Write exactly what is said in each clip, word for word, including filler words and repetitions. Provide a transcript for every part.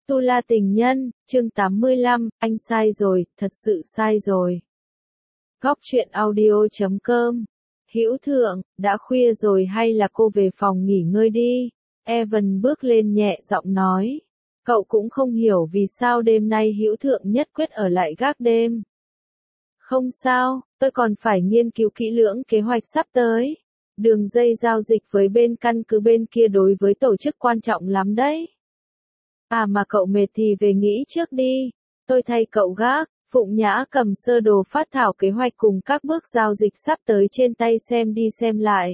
Tu La Tình Nhân, chương tám mươi lăm, anh sai rồi, thật sự sai rồi. Góc truyện audio chấm com. Hữu Thượng, đã khuya rồi hay là cô về phòng nghỉ ngơi đi? Evan bước lên nhẹ giọng nói. Cậu cũng không hiểu vì sao đêm nay Hữu Thượng nhất quyết ở lại gác đêm. Không sao, tôi còn phải nghiên cứu kỹ lưỡng kế hoạch sắp tới. Đường dây giao dịch với bên căn cứ bên kia đối với tổ chức quan trọng lắm đấy. À mà cậu mệt thì về nghỉ trước đi, tôi thay cậu gác. Phụng Nhã cầm sơ đồ phát thảo kế hoạch cùng các bước giao dịch sắp tới trên tay xem đi xem lại.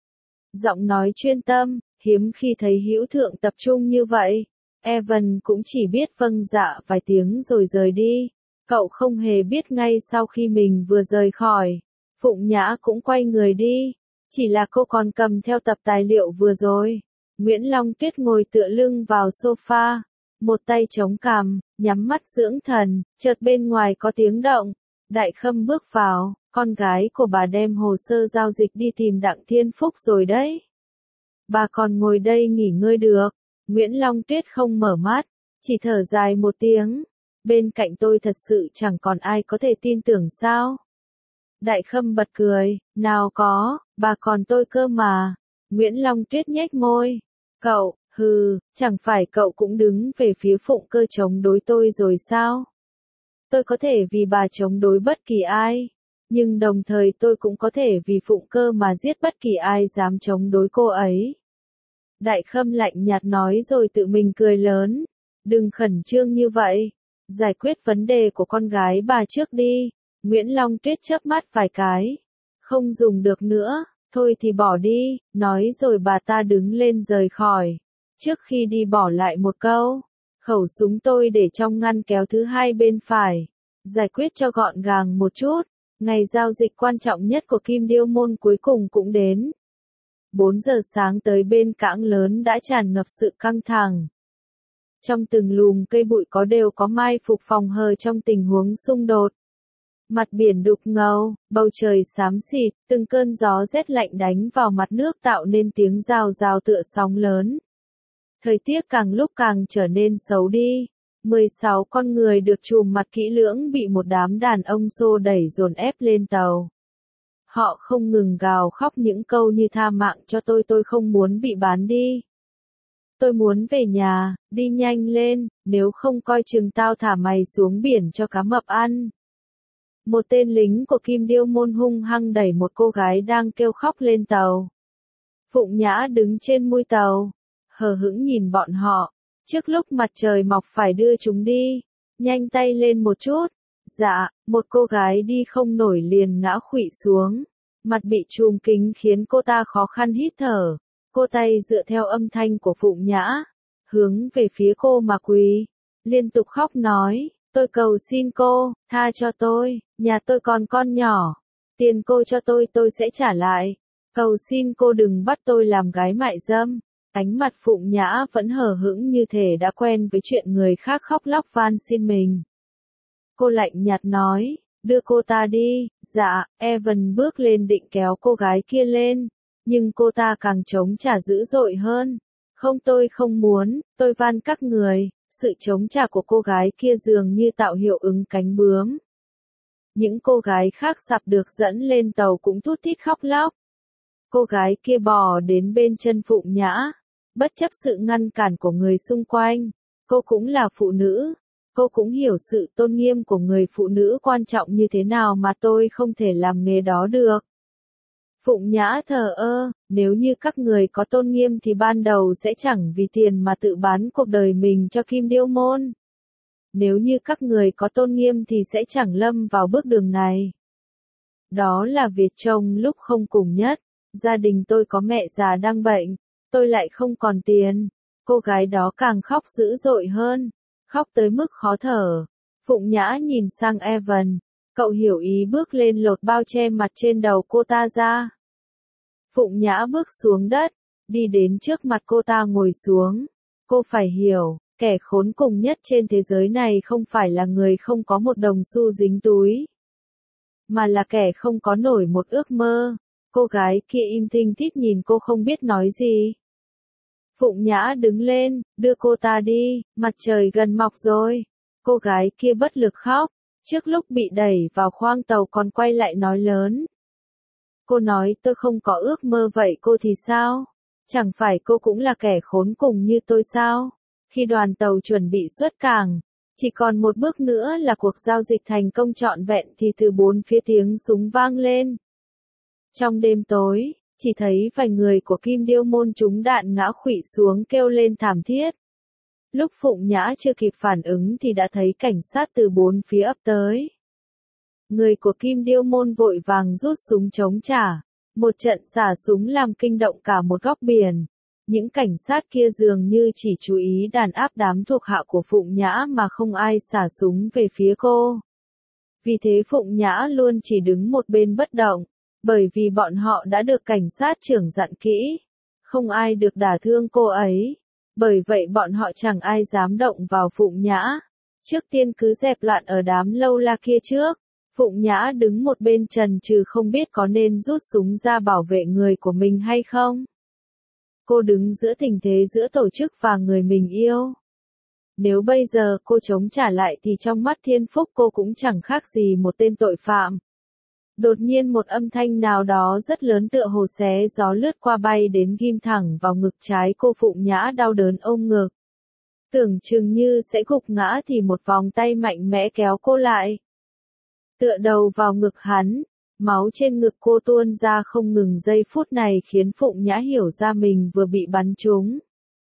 Giọng nói chuyên tâm, hiếm khi thấy Hữu Thượng tập trung như vậy. Evan cũng chỉ biết vâng dạ vài tiếng rồi rời đi. Cậu không hề biết ngay sau khi mình vừa rời khỏi, Phụng Nhã cũng quay người đi. Chỉ là cô còn cầm theo tập tài liệu vừa rồi. Nguyễn Long Tuyết ngồi tựa lưng vào sofa, một tay chống cằm, nhắm mắt dưỡng thần, chợt bên ngoài có tiếng động. Đại Khâm bước vào, con gái của bà đem hồ sơ giao dịch đi tìm Đặng Thiên Phúc rồi đấy. Bà còn ngồi đây nghỉ ngơi được. Nguyễn Long Tuyết không mở mắt, chỉ thở dài một tiếng. Bên cạnh tôi thật sự chẳng còn ai có thể tin tưởng sao? Đại Khâm bật cười, nào có, bà còn tôi cơ mà. Nguyễn Long Tuyết nhếch môi. Cậu, hừ, chẳng phải cậu cũng đứng về phía Phụng Cơ chống đối tôi rồi sao? Tôi có thể vì bà chống đối bất kỳ ai, nhưng đồng thời tôi cũng có thể vì Phụng Cơ mà giết bất kỳ ai dám chống đối cô ấy. Đại Khâm lạnh nhạt nói rồi tự mình cười lớn. Đừng khẩn trương như vậy, giải quyết vấn đề của con gái bà trước đi. Nguyễn Long Tuyết chớp mắt vài cái. Không dùng được nữa, thôi thì bỏ đi, nói rồi bà ta đứng lên rời khỏi. Trước khi đi bỏ lại một câu, khẩu súng tôi để trong ngăn kéo thứ hai bên phải. Giải quyết cho gọn gàng một chút, ngày giao dịch quan trọng nhất của Kim Điêu Môn cuối cùng cũng đến. bốn giờ sáng tới bên cảng lớn đã tràn ngập sự căng thẳng. Trong từng lùm cây bụi có đều có mai phục phòng hờ trong tình huống xung đột. Mặt biển đục ngầu, bầu trời xám xịt, từng cơn gió rét lạnh đánh vào mặt nước tạo nên tiếng rào rào tựa sóng lớn. Thời tiết càng lúc càng trở nên xấu đi. mười sáu con người được trùm mặt kỹ lưỡng bị một đám đàn ông xô đẩy dồn ép lên tàu. Họ không ngừng gào khóc những câu như tha mạng cho tôi, tôi không muốn bị bán đi. Tôi muốn về nhà, đi nhanh lên, nếu không coi chừng tao thả mày xuống biển cho cá mập ăn. Một tên lính của Kim Điêu Môn hung hăng đẩy một cô gái đang kêu khóc lên tàu. Phụng Nhã đứng trên mui tàu, hờ hững nhìn bọn họ. Trước lúc mặt trời mọc phải đưa chúng đi, nhanh tay lên một chút. Dạ, một cô gái đi không nổi liền ngã khuỵu xuống. Mặt bị trùm kính khiến cô ta khó khăn hít thở. Cô tay dựa theo âm thanh của Phụng Nhã, hướng về phía cô mà quỳ, liên tục khóc nói, tôi cầu xin cô, tha cho tôi, nhà tôi còn con nhỏ, tiền cô cho tôi tôi sẽ trả lại, cầu xin cô đừng bắt tôi làm gái mại dâm. Ánh mặt Phụng Nhã vẫn hờ hững như thể đã quen với chuyện người khác khóc lóc van xin mình. Cô lạnh nhạt nói, đưa cô ta đi. Dạ, Evan bước lên định kéo cô gái kia lên, nhưng cô ta càng chống trả dữ dội hơn. Không, tôi không muốn, tôi van các người. Sự chống trả của cô gái kia dường như tạo hiệu ứng cánh bướm. Những cô gái khác sắp được dẫn lên tàu cũng thút thít khóc lóc. Cô gái kia bò đến bên chân Phụng Nhã, bất chấp sự ngăn cản của người xung quanh. Cô cũng là phụ nữ. Cô cũng hiểu sự tôn nghiêm của người phụ nữ quan trọng như thế nào mà tôi không thể làm nghề đó được. Phụng Nhã thờ ơ, nếu như các người có tôn nghiêm thì ban đầu sẽ chẳng vì tiền mà tự bán cuộc đời mình cho Kim Điêu Môn. Nếu như các người có tôn nghiêm thì sẽ chẳng lâm vào bước đường này. Đó là việc chồng lúc không cùng nhất. Gia đình tôi có mẹ già đang bệnh, tôi lại không còn tiền. Cô gái đó càng khóc dữ dội hơn, khóc tới mức khó thở. Phụng Nhã nhìn sang Evan, cậu hiểu ý bước lên lột bao che mặt trên đầu cô ta ra. Phụng Nhã bước xuống đất, đi đến trước mặt cô ta ngồi xuống. Cô phải hiểu, kẻ khốn cùng nhất trên thế giới này không phải là người không có một đồng xu dính túi, mà là kẻ không có nổi một ước mơ. Cô gái kia im thinh thít nhìn cô không biết nói gì. Phụng Nhã đứng lên, đưa cô ta đi, mặt trời gần mọc rồi. Cô gái kia bất lực khóc, trước lúc bị đẩy vào khoang tàu còn quay lại nói lớn. Cô nói tôi không có ước mơ vậy cô thì sao? Chẳng phải cô cũng là kẻ khốn cùng như tôi sao? Khi đoàn tàu chuẩn bị xuất cảng, chỉ còn một bước nữa là cuộc giao dịch thành công trọn vẹn thì từ bốn phía tiếng súng vang lên. Trong đêm tối, chỉ thấy vài người của Kim Điêu môn trúng đạn ngã khuỵu xuống kêu lên thảm thiết. Lúc Phụng Nhã chưa kịp phản ứng thì đã thấy cảnh sát từ bốn phía ập tới. Người của Kim Điêu môn vội vàng rút súng chống trả. Một trận xả súng làm kinh động cả một góc biển. Những cảnh sát kia dường như chỉ chú ý đàn áp đám thuộc hạ của Phụng Nhã mà không ai xả súng về phía cô. Vì thế Phụng Nhã luôn chỉ đứng một bên bất động, bởi vì bọn họ đã được cảnh sát trưởng dặn kỹ. Không ai được đả thương cô ấy. Bởi vậy bọn họ chẳng ai dám động vào Phụng Nhã. Trước tiên cứ dẹp loạn ở đám lâu la kia trước. Phụng Nhã đứng một bên chần chừ không biết có nên rút súng ra bảo vệ người của mình hay không. Cô đứng giữa tình thế giữa tổ chức và người mình yêu. Nếu bây giờ cô chống trả lại thì trong mắt Thiên Phúc cô cũng chẳng khác gì một tên tội phạm. Đột nhiên một âm thanh nào đó rất lớn tựa hồ xé gió lướt qua bay đến ghim thẳng vào ngực trái cô. Phụng Nhã đau đớn ôm ngực. Tưởng chừng như sẽ gục ngã thì một vòng tay mạnh mẽ kéo cô lại. Tựa đầu vào ngực hắn, máu trên ngực cô tuôn ra không ngừng. Giây phút này khiến Phụng Nhã hiểu ra mình vừa bị bắn trúng.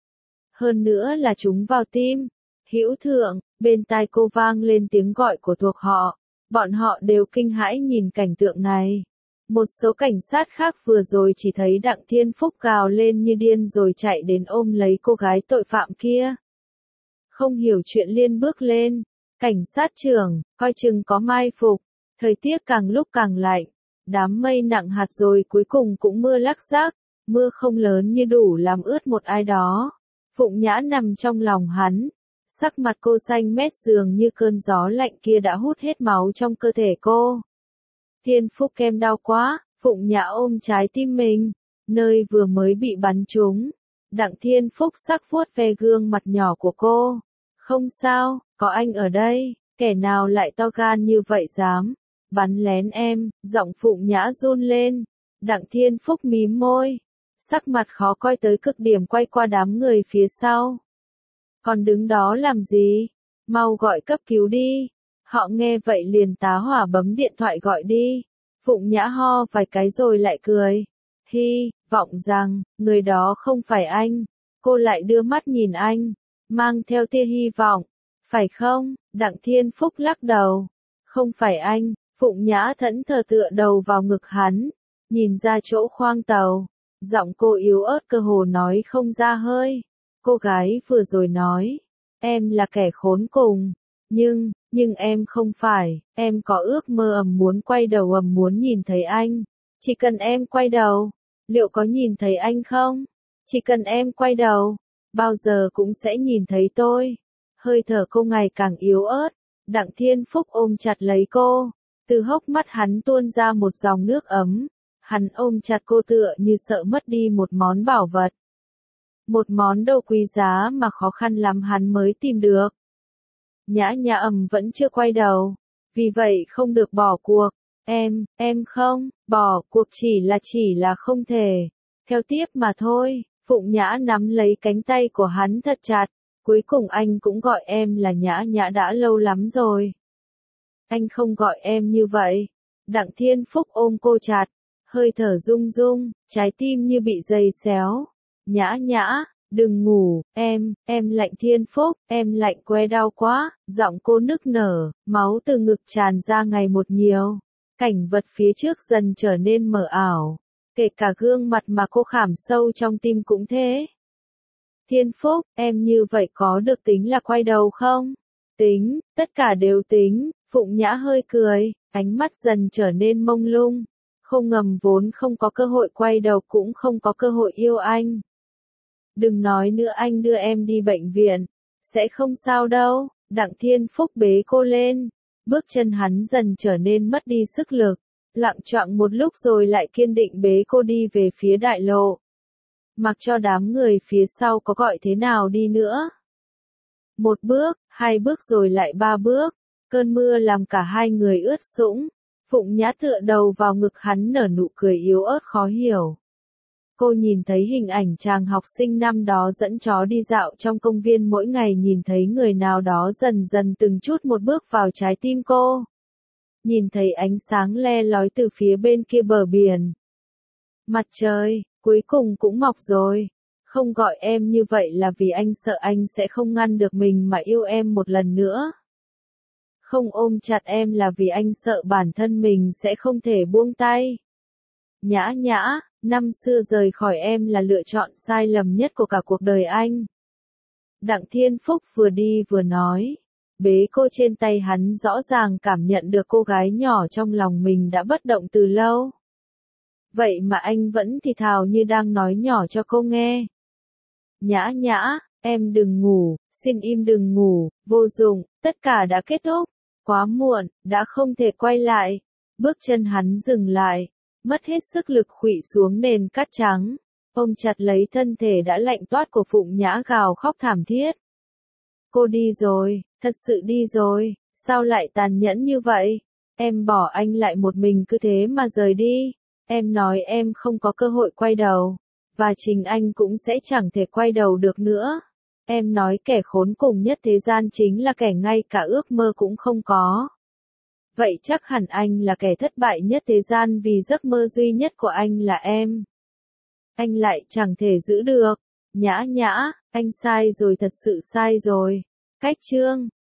Hơn nữa là trúng vào tim. Hữu Thượng, bên tai cô vang lên tiếng gọi của thuộc họ. Bọn họ đều kinh hãi nhìn cảnh tượng này. Một số cảnh sát khác vừa rồi chỉ thấy Đặng Thiên Phúc gào lên như điên rồi chạy đến ôm lấy cô gái tội phạm kia. Không hiểu chuyện liền bước lên. Cảnh sát trưởng, coi chừng có mai phục. Thời tiết càng lúc càng lạnh. Đám mây nặng hạt rồi cuối cùng cũng mưa lác đác. Mưa không lớn như đủ làm ướt một ai đó. Phụng Nhã nằm trong lòng hắn. Sắc mặt cô xanh mét dường như cơn gió lạnh kia đã hút hết máu trong cơ thể cô. Thiên Phúc em đau quá, Phụng Nhã ôm trái tim mình, nơi vừa mới bị bắn trúng. Đặng Thiên Phúc sắc vuốt ve gương mặt nhỏ của cô. Không sao, có anh ở đây, kẻ nào lại to gan như vậy dám bắn lén em. Giọng Phụng Nhã run lên. Đặng Thiên Phúc mím môi, sắc mặt khó coi tới cực điểm quay qua đám người phía sau. Còn đứng đó làm gì? Mau gọi cấp cứu đi. Họ nghe vậy liền tá hỏa bấm điện thoại gọi đi. Phụng Nhã ho vài cái rồi lại cười. Hy vọng rằng, người đó không phải anh. Cô lại đưa mắt nhìn anh, mang theo tia hy vọng. Phải không? Đặng Thiên Phúc lắc đầu. Không phải anh. Phụng Nhã thẫn thờ tựa đầu vào ngực hắn. Nhìn ra chỗ khoang tàu. Giọng cô yếu ớt cơ hồ nói không ra hơi. Cô gái vừa rồi nói, em là kẻ khốn cùng, nhưng, nhưng em không phải, em có ước mơ ầm muốn quay đầu ầm muốn nhìn thấy anh. Chỉ cần em quay đầu, liệu có nhìn thấy anh không? Chỉ cần em quay đầu, bao giờ cũng sẽ nhìn thấy tôi. Hơi thở cô ngày càng yếu ớt, Đặng Thiên Phúc ôm chặt lấy cô, từ hốc mắt hắn tuôn ra một dòng nước ấm. Hắn ôm chặt cô tựa như sợ mất đi một món bảo vật. Một món đồ quý giá mà khó khăn lắm hắn mới tìm được. Nhã Nhã ầm vẫn chưa quay đầu. Vì vậy không được bỏ cuộc. Em, em không, bỏ cuộc chỉ là chỉ là không thể. Theo tiếp mà thôi. Phụng Nhã nắm lấy cánh tay của hắn thật chặt. Cuối cùng anh cũng gọi em là Nhã Nhã đã lâu lắm rồi. Anh không gọi em như vậy. Đặng Thiên Phúc ôm cô chặt. Hơi thở rung rung, trái tim như bị dây xéo. Nhã Nhã, đừng ngủ, em, em lạnh. Thiên Phúc, em lạnh que đau quá. Giọng cô nức nở, máu từ ngực tràn ra ngày một nhiều. Cảnh vật phía trước dần trở nên mờ ảo. Kể cả gương mặt mà cô khảm sâu trong tim cũng thế. Thiên Phúc, em như vậy có được tính là quay đầu không? Tính, tất cả đều tính. Phụng Nhã hơi cười, ánh mắt dần trở nên mông lung. Không ngầm vốn không có cơ hội quay đầu cũng không có cơ hội yêu anh. Đừng nói nữa, anh đưa em đi bệnh viện. Sẽ không sao đâu. Đặng Thiên Phúc bế cô lên. Bước chân hắn dần trở nên mất đi sức lực. Lặng choạng một lúc rồi lại kiên định bế cô đi về phía đại lộ. Mặc cho đám người phía sau có gọi thế nào đi nữa. Một bước, hai bước rồi lại ba bước, cơn mưa làm cả hai người ướt sũng. Phụng Nhã tựa đầu vào ngực hắn nở nụ cười yếu ớt khó hiểu. Cô nhìn thấy hình ảnh chàng học sinh năm đó dẫn chó đi dạo trong công viên mỗi ngày, nhìn thấy người nào đó dần dần từng chút một bước vào trái tim cô. Nhìn thấy ánh sáng le lói từ phía bên kia bờ biển. Mặt trời, cuối cùng cũng mọc rồi. Không gọi em như vậy là vì anh sợ anh sẽ không ngăn được mình mà yêu em một lần nữa. Không ôm chặt em là vì anh sợ bản thân mình sẽ không thể buông tay. Nhã Nhã, năm xưa rời khỏi em là lựa chọn sai lầm nhất của cả cuộc đời anh. Đặng Thiên Phúc vừa đi vừa nói. Bế cô trên tay, hắn rõ ràng cảm nhận được cô gái nhỏ trong lòng mình đã bất động từ lâu. Vậy mà anh vẫn thì thào như đang nói nhỏ cho cô nghe. Nhã Nhã, em đừng ngủ, xin im đừng ngủ, vô dụng, tất cả đã kết thúc. Quá muộn, đã không thể quay lại. Bước chân hắn dừng lại, mất hết sức lực khuỵu xuống nền cát trắng, ôm chặt lấy thân thể đã lạnh toát của Phụng Nhã, gào khóc thảm thiết. Cô đi rồi, thật sự đi rồi, sao lại tàn nhẫn như vậy? Em bỏ anh lại một mình cứ thế mà rời đi. Em nói em không có cơ hội quay đầu, và chính anh cũng sẽ chẳng thể quay đầu được nữa. Em nói kẻ khốn cùng nhất thế gian chính là kẻ ngay cả ước mơ cũng không có. Vậy chắc hẳn anh là kẻ thất bại nhất thế gian vì giấc mơ duy nhất của anh là em. Anh lại chẳng thể giữ được. Nhã Nhã, anh sai rồi, thật sự sai rồi. Cách chương